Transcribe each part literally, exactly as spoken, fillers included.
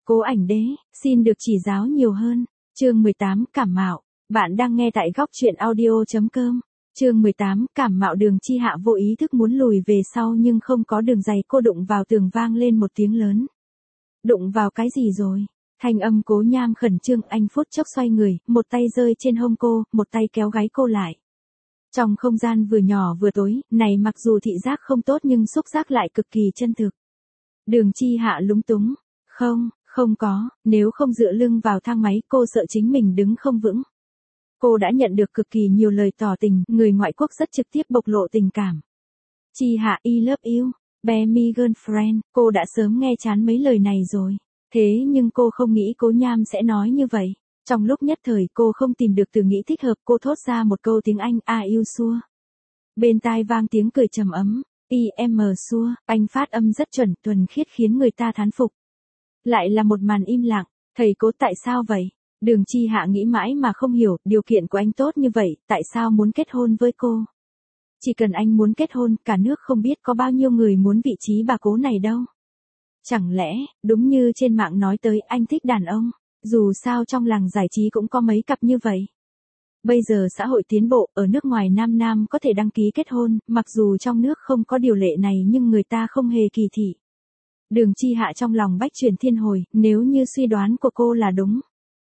Cố Ảnh Đế, xin được chỉ giáo nhiều hơn. Chương mười tám, cảm mạo. Bạn đang nghe tại góc truyện audio chấm com. Chương mười tám, cảm mạo. Đường Chi Hạ vô ý thức muốn lùi về sau nhưng không có đường giày, cô đụng vào tường vang lên một tiếng lớn. Đụng vào cái gì rồi? Thanh âm Cố Nham khẩn trương, anh phút chốc xoay người, một tay rơi trên hông cô, một tay kéo gáy cô lại. Trong không gian vừa nhỏ vừa tối, này mặc dù thị giác không tốt nhưng xúc giác lại cực kỳ chân thực. Đường Chi Hạ lúng túng. Không, không có, nếu không dựa lưng vào thang máy cô sợ chính mình đứng không vững. Cô đã nhận được cực kỳ nhiều lời tỏ tình, người ngoại quốc rất trực tiếp bộc lộ tình cảm. Chi Hạ I love you, be my girlfriend, cô đã sớm nghe chán mấy lời này rồi. Thế nhưng cô không nghĩ Cố Nham sẽ nói như vậy. Trong lúc nhất thời cô không tìm được từ nghĩ thích hợp, cô thốt ra một câu tiếng Anh, are you sure? Bên tai vang tiếng cười trầm ấm, I am sure, anh phát âm rất chuẩn, thuần khiết khiến người ta thán phục. Lại là một màn im lặng, thầy Cố tại sao vậy? Đường Chi Hạ nghĩ mãi mà không hiểu, điều kiện của anh tốt như vậy, tại sao muốn kết hôn với cô? Chỉ cần anh muốn kết hôn, cả nước không biết có bao nhiêu người muốn vị trí bà Cố này đâu. Chẳng lẽ, đúng như trên mạng nói tới, anh thích đàn ông, dù sao trong làng giải trí cũng có mấy cặp như vậy. Bây giờ xã hội tiến bộ, ở nước ngoài nam nam có thể đăng ký kết hôn, mặc dù trong nước không có điều lệ này nhưng người ta không hề kỳ thị. Đường Chi Hạ trong lòng bách chuyển thiên hồi, nếu như suy đoán của cô là đúng.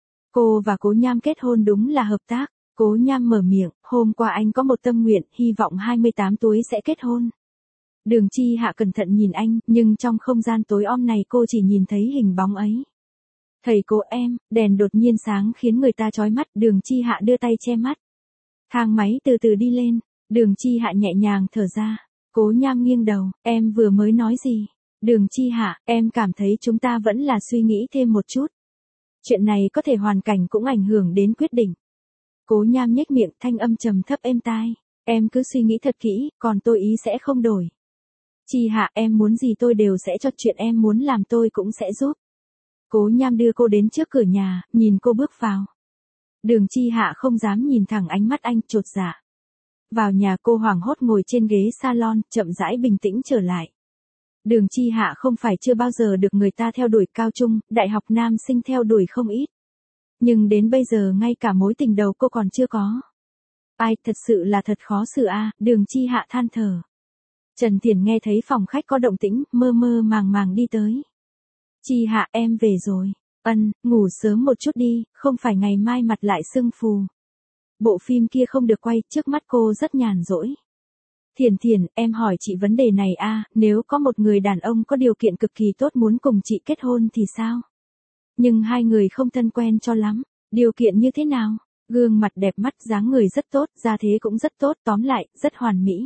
Cô và Cố Nham kết hôn đúng là hợp tác. Cố Nham mở miệng, hôm qua anh có một tâm nguyện, hy vọng hai mươi tám tuổi sẽ kết hôn. Đường Chi Hạ cẩn thận nhìn anh, nhưng trong không gian tối om này cô chỉ nhìn thấy hình bóng ấy. Thầy Cố em, đèn đột nhiên sáng khiến người ta chói mắt, Đường Chi Hạ đưa tay che mắt. Thang máy từ từ đi lên, Đường Chi Hạ nhẹ nhàng thở ra. Cố Nham nghiêng đầu, em vừa mới nói gì? Đường Chi Hạ, em cảm thấy chúng ta vẫn là suy nghĩ thêm một chút. Chuyện này có thể hoàn cảnh cũng ảnh hưởng đến quyết định. Cố Nham nhếch miệng, thanh âm trầm thấp êm tai. Em cứ suy nghĩ thật kỹ, còn tôi ý sẽ không đổi. Chi Hạ, em muốn gì tôi đều sẽ cho, chuyện em muốn làm tôi cũng sẽ giúp. Cố Nham đưa cô đến trước cửa nhà, nhìn cô bước vào. Đường Chi Hạ không dám nhìn thẳng ánh mắt anh, chột dạ. Vào nhà cô hoảng hốt ngồi trên ghế salon, chậm rãi bình tĩnh trở lại. Đường Chi Hạ không phải chưa bao giờ được người ta theo đuổi, cao trung, đại học nam sinh theo đuổi không ít. Nhưng đến bây giờ ngay cả mối tình đầu cô còn chưa có. Ai, thật sự là thật khó xử a, à, Đường Chi Hạ than thở. Trần Thiển nghe thấy phòng khách có động tĩnh, mơ mơ màng màng đi tới. Chi Hạ, em về rồi. Ân, ngủ sớm một chút đi, không phải ngày mai mặt lại sưng phù. Bộ phim kia không được quay, trước mắt cô rất nhàn rỗi. Thiển Thiển, em hỏi chị vấn đề này a, à, nếu có một người đàn ông có điều kiện cực kỳ tốt muốn cùng chị kết hôn thì sao? Nhưng hai người không thân quen cho lắm, điều kiện như thế nào? Gương mặt đẹp mắt, dáng người rất tốt, gia thế cũng rất tốt, tóm lại, rất hoàn mỹ.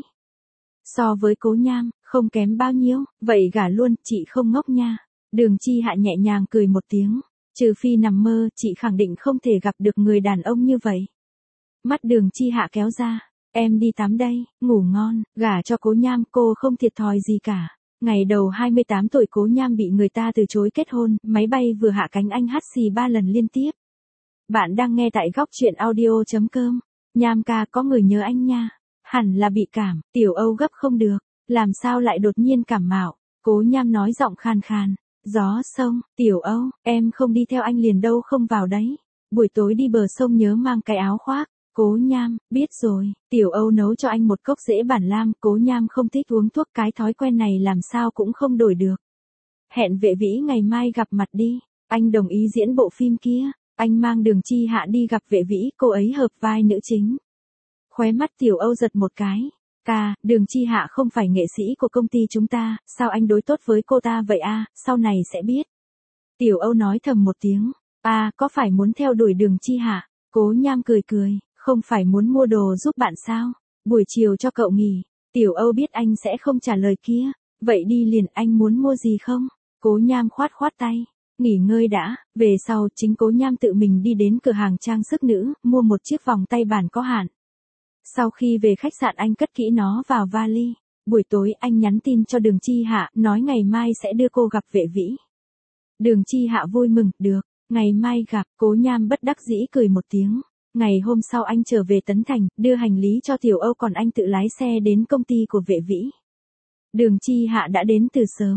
So với Cố Nham, không kém bao nhiêu, vậy gả luôn, chị không ngốc nha. Đường Chi Hạ nhẹ nhàng cười một tiếng, trừ phi nằm mơ, chị khẳng định không thể gặp được người đàn ông như vậy. Mắt Đường Chi Hạ kéo ra, em đi tắm đây, ngủ ngon, gả cho Cố Nham cô không thiệt thòi gì cả. Ngày đầu hai mươi tám tuổi Cố Nham bị người ta từ chối kết hôn, máy bay vừa hạ cánh anh hắt xì ba lần liên tiếp. Bạn đang nghe tại góc truyện audio chấm com. Nham ca, có người nhớ anh nha. Hẳn là bị cảm, Tiểu Âu gấp không được, làm sao lại đột nhiên cảm mạo. Cố Nham nói giọng khan khan. Gió sông, Tiểu Âu, em không đi theo anh liền đâu không vào đấy. Buổi tối đi bờ sông nhớ mang cái áo khoác. Cố Nham, biết rồi, Tiểu Âu nấu cho anh một cốc rễ bản lam, Cố Nham không thích uống thuốc, cái thói quen này làm sao cũng không đổi được. Hẹn Vệ Vĩ ngày mai gặp mặt đi, anh đồng ý diễn bộ phim kia, anh mang Đường Chi Hạ đi gặp Vệ Vĩ, cô ấy hợp vai nữ chính. Khóe mắt Tiểu Âu giật một cái, ca, Đường Chi Hạ không phải nghệ sĩ của công ty chúng ta, sao anh đối tốt với cô ta vậy a, sau này sẽ biết. Tiểu Âu nói thầm một tiếng, a, à, có phải muốn theo đuổi Đường Chi Hạ? Cố Nham cười cười. Không phải muốn mua đồ giúp bạn sao? Buổi chiều cho cậu nghỉ. Tiểu Âu biết anh sẽ không trả lời kia. Vậy đi liền, anh muốn mua gì không? Cố Nham khoát khoát tay. Nghỉ ngơi đã, về sau chính Cố Nham tự mình đi đến cửa hàng trang sức nữ, mua một chiếc vòng tay bản có hạn. Sau khi về khách sạn anh cất kỹ nó vào vali. Buổi tối anh nhắn tin cho Đường Chi Hạ, nói ngày mai sẽ đưa cô gặp Vệ Vĩ. Đường Chi Hạ vui mừng, được, ngày mai gặp. Cố Nham bất đắc dĩ cười một tiếng. Ngày hôm sau anh trở về Tấn Thành, đưa hành lý cho Tiểu Âu còn anh tự lái xe đến công ty của Vệ Vĩ. Đường Chi Hạ đã đến từ sớm, cô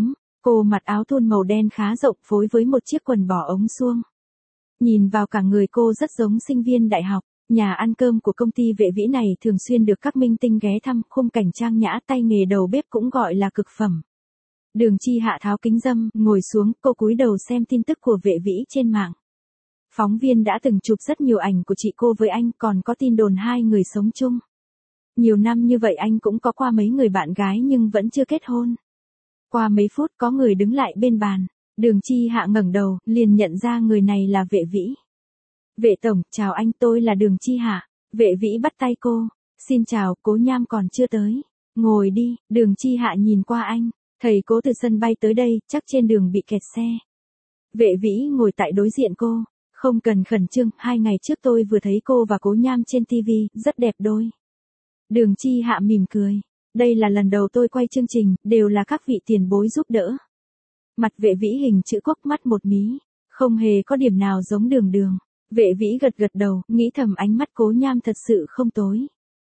Cô mặc áo thun màu đen khá rộng phối với một chiếc quần bò ống suông. Nhìn vào cả người cô rất giống sinh viên đại học. Nhà ăn cơm của công ty Vệ Vĩ này thường xuyên được các minh tinh ghé thăm, khung cảnh trang nhã, tay nghề đầu bếp cũng gọi là cực phẩm. Đường Chi Hạ tháo kính râm, ngồi xuống, cô cúi đầu xem tin tức của Vệ Vĩ trên mạng. Phóng viên đã từng chụp rất nhiều ảnh của chị cô với anh, còn có tin đồn hai người sống chung. Nhiều năm như vậy anh cũng có qua mấy người bạn gái nhưng vẫn chưa kết hôn. Qua mấy phút có người đứng lại bên bàn, Đường Chi Hạ ngẩng đầu, liền nhận ra người này là Vệ Vĩ. Vệ tổng, chào anh, tôi là Đường Chi Hạ. Vệ Vĩ bắt tay cô, xin chào, Cố Nham còn chưa tới. Ngồi đi. Đường Chi Hạ nhìn qua anh, thầy Cố từ sân bay tới đây, chắc trên đường bị kẹt xe. Vệ Vĩ ngồi tại đối diện cô, không cần khẩn trương, hai ngày trước tôi vừa thấy cô và Cố Nham trên ti vi, rất đẹp đôi. Đường Chi Hạ mỉm cười, đây là lần đầu tôi quay chương trình, đều là các vị tiền bối giúp đỡ. Mặt Vệ Vĩ hình chữ quốc, mắt một mí, không hề có điểm nào giống Đường Đường. Vệ Vĩ gật gật đầu, nghĩ thầm ánh mắt Cố Nham thật sự không tối.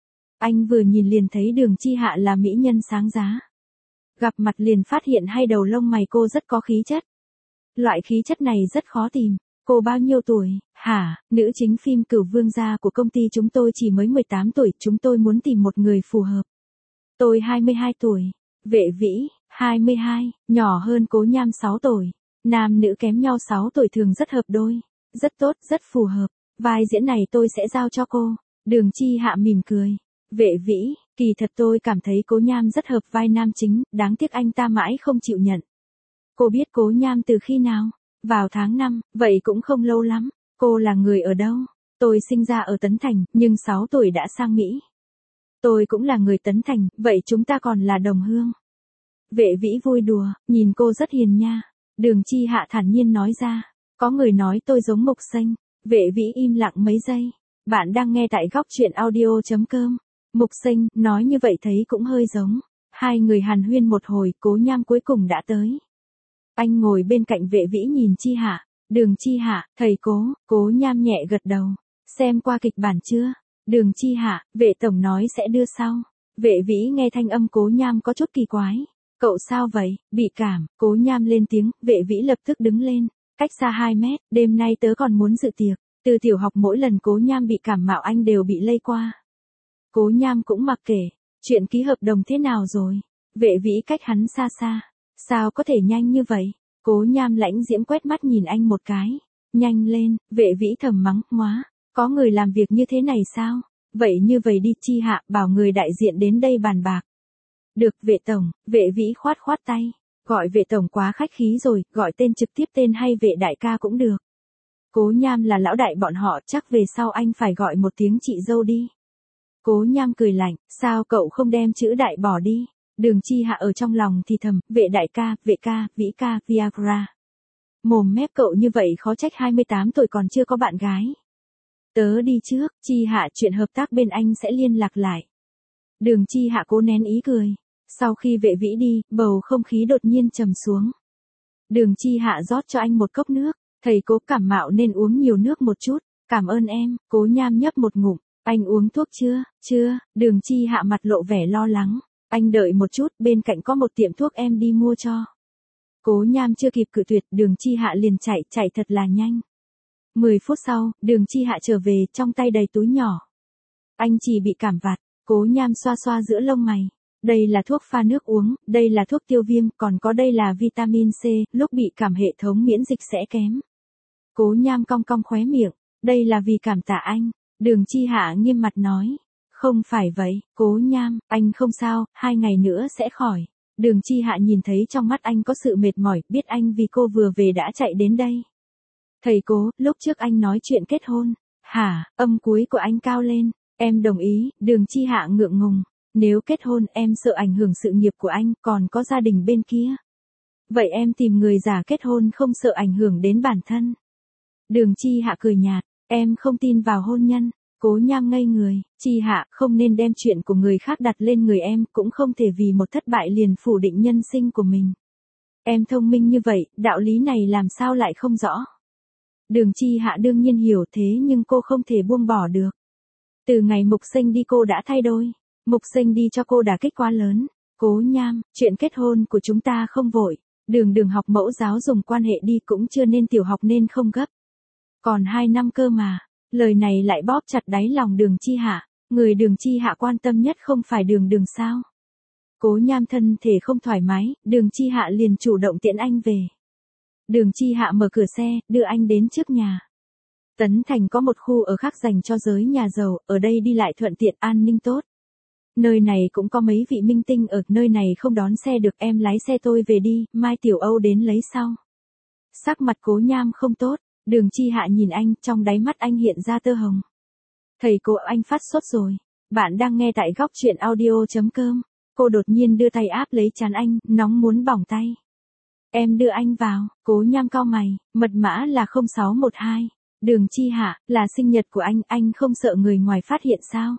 Anh vừa nhìn liền thấy Đường Chi Hạ là mỹ nhân sáng giá. Gặp mặt liền phát hiện hai đầu lông mày cô rất có khí chất. Loại khí chất này rất khó tìm. Cô bao nhiêu tuổi? Hả, nữ chính phim Cửu Vương gia của công ty chúng tôi chỉ mới mười tám tuổi, chúng tôi muốn tìm một người phù hợp. Tôi hai mươi hai tuổi. Vệ Vĩ, hai mươi hai, nhỏ hơn Cố Nham sáu tuổi. Nam nữ kém nhau sáu tuổi thường rất hợp đôi. Rất tốt, rất phù hợp. Vai diễn này tôi sẽ giao cho cô. Đường Chi Hạ mỉm cười. Vệ Vĩ, kỳ thật tôi cảm thấy Cố Nham rất hợp vai nam chính, đáng tiếc anh ta mãi không chịu nhận. Cô biết Cố Nham từ khi nào? Vào tháng năm, vậy cũng không lâu lắm. Cô là người ở đâu? Tôi sinh ra ở Tấn Thành, nhưng sáu tuổi đã sang Mỹ. Tôi cũng là người Tấn Thành, vậy chúng ta còn là đồng hương. Vệ Vĩ vui đùa, nhìn cô rất hiền nha. Đường Chi Hạ thản nhiên nói ra. Có người nói tôi giống Mục Xanh. Vệ Vĩ im lặng mấy giây. Bạn đang nghe tại góc truyện audio chấm com. Mục Xanh, nói như vậy thấy cũng hơi giống. Hai người hàn huyên một hồi, Cố Nham cuối cùng đã tới. Anh ngồi bên cạnh Vệ Vĩ nhìn Chi Hạ. Đường Chi Hạ, thầy Cố. Cố Nham nhẹ gật đầu. Xem qua kịch bản chưa? Đường Chi Hạ, Vệ tổng nói sẽ đưa sau. Vệ Vĩ nghe thanh âm Cố Nham có chút kỳ quái. Cậu sao vậy? Bị cảm. Cố Nham lên tiếng. Vệ Vĩ lập tức đứng lên. Cách xa hai mét, đêm nay tớ còn muốn dự tiệc. Từ tiểu học mỗi lần Cố Nham bị cảm mạo anh đều bị lây qua. Cố Nham cũng mặc kệ. Chuyện ký hợp đồng thế nào rồi? Vệ Vĩ cách hắn xa xa. Sao có thể nhanh như vậy? Cố Nham lãnh diễm quét mắt nhìn anh một cái. Nhanh lên, Vệ Vĩ thầm mắng, móa. Có người làm việc như thế này sao? Vậy như vậy đi, Chi Hạ, bảo người đại diện đến đây bàn bạc. Được, Vệ tổng. Vệ Vĩ khoát khoát tay. Gọi Vệ tổng quá khách khí rồi, gọi tên trực tiếp tên hay Vệ đại ca cũng được. Cố Nham là lão đại bọn họ, chắc về sau anh phải gọi một tiếng chị dâu đi. Cố Nham cười lạnh, sao cậu không đem chữ đại bỏ đi? Đường Chi Hạ ở trong lòng thì thầm, Vệ đại ca, Vệ ca, Vĩ ca, Viagra. Mồm mép cậu như vậy khó trách hai mươi tám tuổi còn chưa có bạn gái. Tớ đi trước, Chi Hạ, chuyện hợp tác bên anh sẽ liên lạc lại. Đường Chi Hạ cố nén ý cười. Sau khi Vệ Vĩ đi, bầu không khí đột nhiên trầm xuống. Đường Chi Hạ rót cho anh một cốc nước. Thầy Cố cảm mạo nên uống nhiều nước một chút. Cảm ơn em. Cố Nham nhấp một ngụm. Anh uống thuốc chưa? Chưa. Đường Chi Hạ mặt lộ vẻ lo lắng. Anh đợi một chút, bên cạnh có một tiệm thuốc em đi mua cho. Cố Nham chưa kịp cự tuyệt, Đường Chi Hạ liền chạy, chạy thật là nhanh. Mười phút sau, Đường Chi Hạ trở về, trong tay đầy túi nhỏ. Anh chỉ bị cảm vặt. Cố Nham xoa xoa giữa lông mày. Đây là thuốc pha nước uống, đây là thuốc tiêu viêm, còn có đây là vitamin C, lúc bị cảm hệ thống miễn dịch sẽ kém. Cố Nham cong cong khóe miệng, đây là vì cảm tạ anh. Đường Chi Hạ nghiêm mặt nói. Không phải vậy, Cố Nham, anh không sao, hai ngày nữa sẽ khỏi. Đường Chi Hạ nhìn thấy trong mắt anh có sự mệt mỏi, biết anh vì cô vừa về đã chạy đến đây. Thầy Cố, lúc trước anh nói chuyện kết hôn. Hả, âm cuối của anh cao lên. Em đồng ý, Đường Chi Hạ ngượng ngùng. Nếu kết hôn em sợ ảnh hưởng sự nghiệp của anh, còn có gia đình bên kia. Vậy em tìm người giả kết hôn không sợ ảnh hưởng đến bản thân. Đường Chi Hạ cười nhạt, em không tin vào hôn nhân. Cố Nham ngây người, Chi Hạ, không nên đem chuyện của người khác đặt lên người em, cũng không thể vì một thất bại liền phủ định nhân sinh của mình. Em thông minh như vậy, đạo lý này làm sao lại không rõ. Đường Chi Hạ đương nhiên hiểu thế nhưng cô không thể buông bỏ được. Từ ngày Mục Xanh đi cô đã thay đổi. Mục Xanh đi cho cô đả kích quá lớn. Cố Nham, chuyện kết hôn của chúng ta không vội. Đường đường học mẫu giáo dùng quan hệ đi cũng chưa nên tiểu học nên không gấp. Còn hai năm cơ mà, lời này lại bóp chặt đáy lòng Đường Chi Hạ, người Đường Chi Hạ quan tâm nhất không phải đường đường sao. Cố Nham thân thể không thoải mái, Đường Chi Hạ liền chủ động tiễn anh về. Đường Chi Hạ mở cửa xe, đưa anh đến trước nhà. Tấn Thành có một khu ở khác dành cho giới nhà giàu, ở đây đi lại thuận tiện, an ninh tốt. Nơi này cũng có mấy vị minh tinh ở, nơi này không đón xe được, em lái xe tôi về đi, mai Tiểu Âu đến lấy sau. Sắc mặt Cố Nham không tốt, Đường Chi Hạ nhìn anh, trong đáy mắt anh hiện ra tơ hồng. Thầy cô, anh phát sốt rồi. Bạn đang nghe tại góc truyện audio.com. Cô đột nhiên đưa tay áp lấy trán anh, nóng muốn bỏng tay. Em đưa anh vào. Cố Nham cau mày, mật mã là không sáu một hai. Đường Chi Hạ, là sinh nhật của anh, anh không sợ người ngoài phát hiện sao?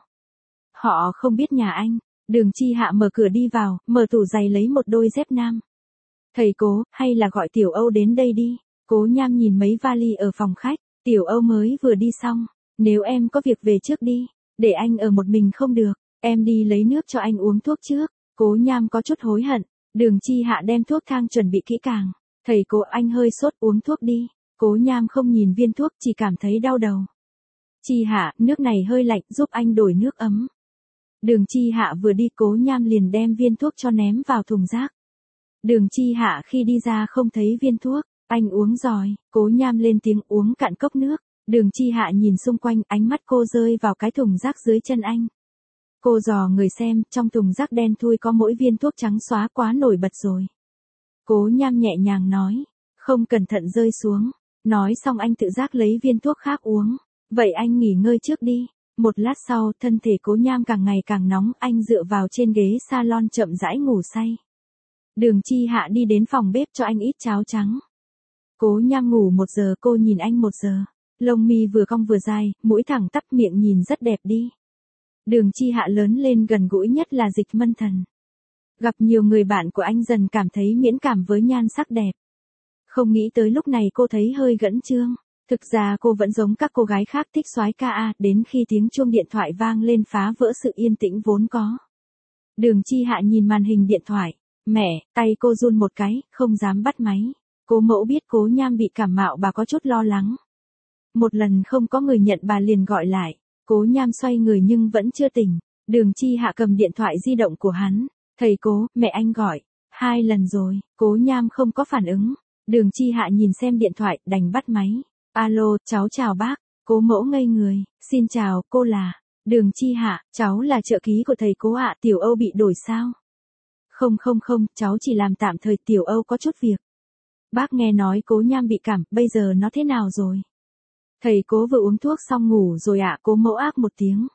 Họ không biết nhà anh. Đường Chi Hạ mở cửa đi vào, mở tủ giày lấy một đôi dép nam. Thầy Cố, hay là gọi Tiểu Âu đến đây đi. Cố Nham nhìn mấy vali ở phòng khách, Tiểu Âu mới vừa đi xong. Nếu em có việc về trước đi, để anh ở một mình không được, em đi lấy nước cho anh uống thuốc trước. Cố Nham có chút hối hận. Đường Chi Hạ đem thuốc thang chuẩn bị kỹ càng. Thầy Cố, anh hơi sốt, uống thuốc đi. Cố Nham không nhìn viên thuốc, chỉ cảm thấy đau đầu. Chi Hạ, nước này hơi lạnh, giúp anh đổi nước ấm. Đường Chi Hạ vừa đi, Cố Nham liền đem viên thuốc cho ném vào thùng rác. Đường Chi Hạ khi đi ra không thấy viên thuốc, anh uống rồi. Cố Nham lên tiếng uống cạn cốc nước. Đường Chi Hạ nhìn xung quanh, ánh mắt cô rơi vào cái thùng rác dưới chân anh. Cô dò người xem, trong thùng rác đen thui có mỗi viên thuốc trắng xóa, quá nổi bật rồi. Cố Nham nhẹ nhàng nói, không cẩn thận rơi xuống. Nói xong anh tự giác lấy viên thuốc khác uống. Vậy anh nghỉ ngơi trước đi. Một lát sau, thân thể Cố Nham càng ngày càng nóng, anh dựa vào trên ghế salon chậm rãi ngủ say. Đường Chi Hạ đi đến phòng bếp cho anh ít cháo trắng. Cố Nham ngủ một giờ, cô nhìn anh một giờ. Lông mi vừa cong vừa dài, mũi thẳng tắp, miệng nhìn rất đẹp đi. Đường Chi Hạ lớn lên gần gũi nhất là Dịch Mân Thần. Gặp nhiều người bạn của anh dần cảm thấy miễn cảm với nhan sắc đẹp. Không nghĩ tới lúc này cô thấy hơi gẫn chương. Thực ra cô vẫn giống các cô gái khác thích soái ca a, đến khi tiếng chuông điện thoại vang lên phá vỡ sự yên tĩnh vốn có. Đường Chi Hạ nhìn màn hình điện thoại. Mẹ, tay cô run một cái, không dám bắt máy. Cố mẫu biết Cố Nham bị cảm mạo, bà có chút lo lắng. Một lần không có người nhận, bà liền gọi lại. Cố Nham xoay người nhưng vẫn chưa tỉnh. Đường Chi Hạ cầm điện thoại di động của hắn. Thầy Cố, mẹ anh gọi. Hai lần rồi, Cố Nham không có phản ứng. Đường Chi Hạ nhìn xem điện thoại, đành bắt máy. Alo, cháu chào bác. Cố mẫu ngây người. Xin chào, cô là. Đường Chi Hạ, cháu là trợ lý của thầy Cố ạ. Tiểu Âu bị đổi sao? Không không không, cháu chỉ làm tạm thời, Tiểu Âu có chút việc. Bác nghe nói Cố Nham bị cảm, bây giờ nó thế nào rồi? Thầy Cố vừa uống thuốc xong ngủ rồi ạ. Cố mẫu ác một tiếng.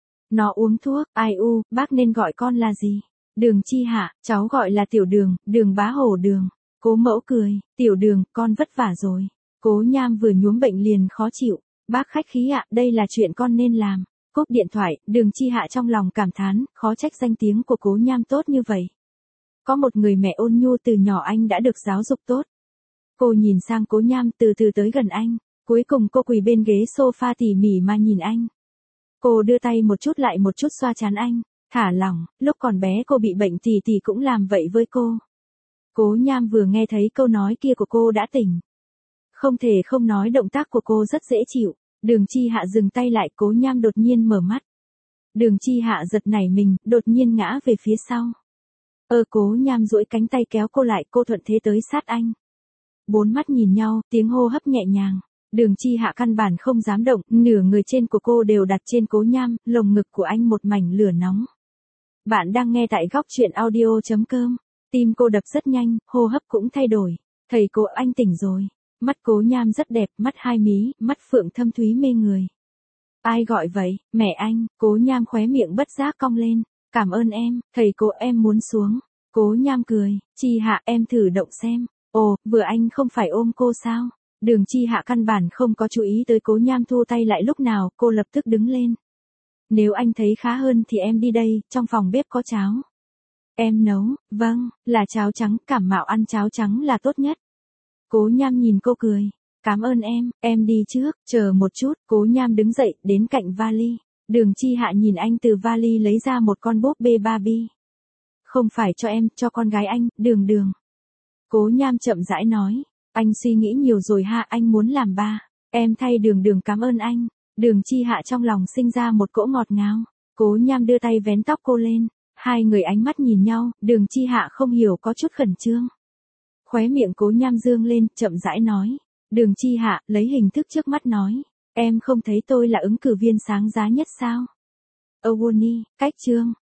Nó uống thuốc, ai u, bác nên gọi con là gì? Đường Chi Hạ, cháu gọi là Tiểu Đường, Đường bá hổ Đường. Cố mẫu cười, Tiểu Đường, con vất vả rồi. Cố Nham vừa nhuốm bệnh liền khó chịu. Bác khách khí ạ, đây là chuyện con nên làm. Cúp điện thoại, Đường Chi Hạ trong lòng cảm thán, khó trách danh tiếng của Cố Nham tốt như vậy. Có một người mẹ ôn nhu từ nhỏ anh đã được giáo dục tốt. Cô nhìn sang Cố Nham, từ từ tới gần anh. Cuối cùng cô quỳ bên ghế sofa tỉ mỉ mà nhìn anh. Cô đưa tay một chút lại một chút xoa trán anh. Thả lỏng, lúc còn bé cô bị bệnh tỷ tỷ cũng làm vậy với cô. Cố Nham vừa nghe thấy câu nói kia của cô đã tỉnh. Không thể không nói động tác của cô rất dễ chịu. Đường Chi Hạ dừng tay lại, Cố Nham đột nhiên mở mắt. Đường Chi Hạ giật nảy mình, đột nhiên ngã về phía sau. Ơ Cố Nham duỗi cánh tay kéo cô lại, cô thuận thế tới sát anh. Bốn mắt nhìn nhau, tiếng hô hấp nhẹ nhàng. Đường Chi Hạ căn bản không dám động, nửa người trên của cô đều đặt trên Cố Nham, lồng ngực của anh một mảnh lửa nóng. Bạn đang nghe tại góc truyện audio.com. Tim cô đập rất nhanh, hô hấp cũng thay đổi. Thầy Cố, anh tỉnh rồi. Mắt Cố Nham rất đẹp, mắt hai mí, mắt phượng thâm thúy mê người. Ai gọi vậy? Mẹ anh. Cố Nham khóe miệng bất giác cong lên. Cảm ơn em, thầy Cố, em muốn xuống. Cố Nham cười. Chi Hạ, em thử động xem. Ồ, vừa anh không phải ôm cô sao? Đường Chi Hạ căn bản không có chú ý tới Cố Nham thu tay lại lúc nào, cô lập tức đứng lên. Nếu anh thấy khá hơn thì em đi đây, trong phòng bếp có cháo. Em nấu, vâng, là cháo trắng, cảm mạo ăn cháo trắng là tốt nhất. Cố Nham nhìn cô cười. Cảm ơn em, em đi trước, chờ một chút. Cố Nham đứng dậy, đến cạnh vali. Đường Chi Hạ nhìn anh từ vali lấy ra một con búp bê Barbie. Không phải cho em, cho con gái anh, Đường Đường. Cố Nham chậm rãi nói, anh suy nghĩ nhiều rồi ha, anh muốn làm ba. Em thay Đường Đường cảm ơn anh. Đường Chi Hạ trong lòng sinh ra một cỗ ngọt ngào. Cố Nham đưa tay vén tóc cô lên. Hai người ánh mắt nhìn nhau, Đường Chi Hạ không hiểu có chút khẩn trương. Khóe miệng Cố Nham dương lên, chậm rãi nói. Đường Chi Hạ lấy hình thức trước mắt nói. Em không thấy tôi là ứng cử viên sáng giá nhất sao? Awoni, cách chương.